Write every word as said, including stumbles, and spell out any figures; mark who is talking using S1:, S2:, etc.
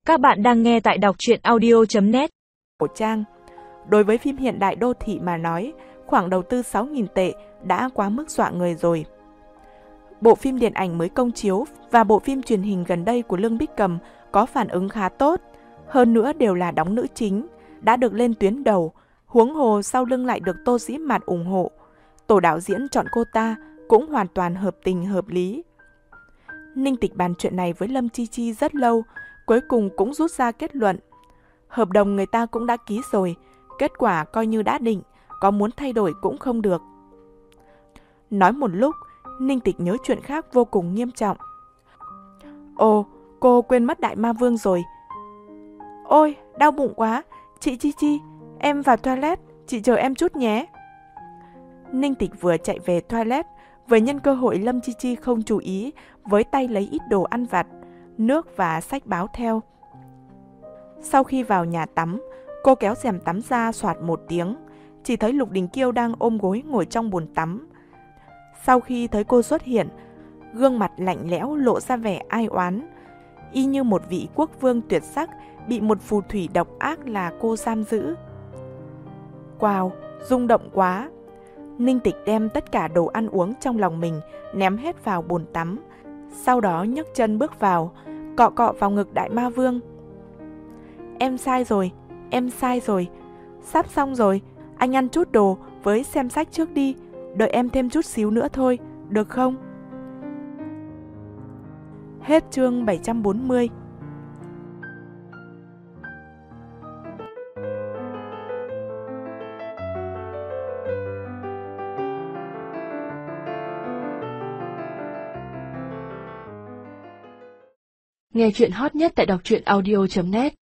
S1: Các bạn đang nghe tại đọc truyện audio chấm net.
S2: Cổ trang. Đối với phim hiện đại đô thị mà nói, khoảng đầu tư sáu nghìn tệ đã quá mức dọa người rồi. Bộ phim điện ảnh mới công chiếu và bộ phim truyền hình gần đây của Lương Bích Cầm có phản ứng khá tốt, hơn nữa đều là đóng nữ chính, đã được lên tuyến đầu, huống hồ sau lưng lại được Tô Dĩ Mạt ủng hộ. Tổ đạo diễn chọn cô ta cũng hoàn toàn hợp tình hợp lý. Ninh Tịch bàn chuyện này với Lâm Chi Chi rất lâu, cuối cùng cũng rút ra kết luận. Hợp đồng người ta cũng đã ký rồi, kết quả coi như đã định, có muốn thay đổi cũng không được. Nói một lúc, Ninh Tịch nhớ chuyện khác vô cùng nghiêm trọng. Ồ, cô quên mất Đại Ma Vương rồi. Ôi, đau bụng quá, chị Chi Chi, em vào toilet, chị chờ em chút nhé. Ninh Tịch vừa chạy về toilet, vừa nhân cơ hội Lâm Chi Chi không chú ý, với tay lấy ít đồ ăn vặt, nước và sách báo theo. Sau khi vào nhà tắm, cô kéo rèm tắm ra soạt một tiếng, chỉ thấy Lục Đình Kiêu đang ôm gối ngồi trong bồn tắm. Sau khi thấy cô xuất hiện, gương mặt lạnh lẽo lộ ra vẻ ai oán, y như một vị quốc vương tuyệt sắc bị một phù thủy độc ác là cô giam giữ. Wow, rung động quá! Ninh Tịch đem tất cả đồ ăn uống trong lòng mình ném hết vào bồn tắm, sau đó nhấc chân bước vào, cọ cọ vào ngực Đại Ma Vương. Em sai rồi, em sai rồi, sắp xong rồi, anh ăn chút đồ với xem sách trước đi, đợi em thêm chút xíu nữa thôi, được không? Hết chương bảy trăm bốn mươi.
S1: Nghe chuyện hot nhất tại đọc truyện audio chấm net.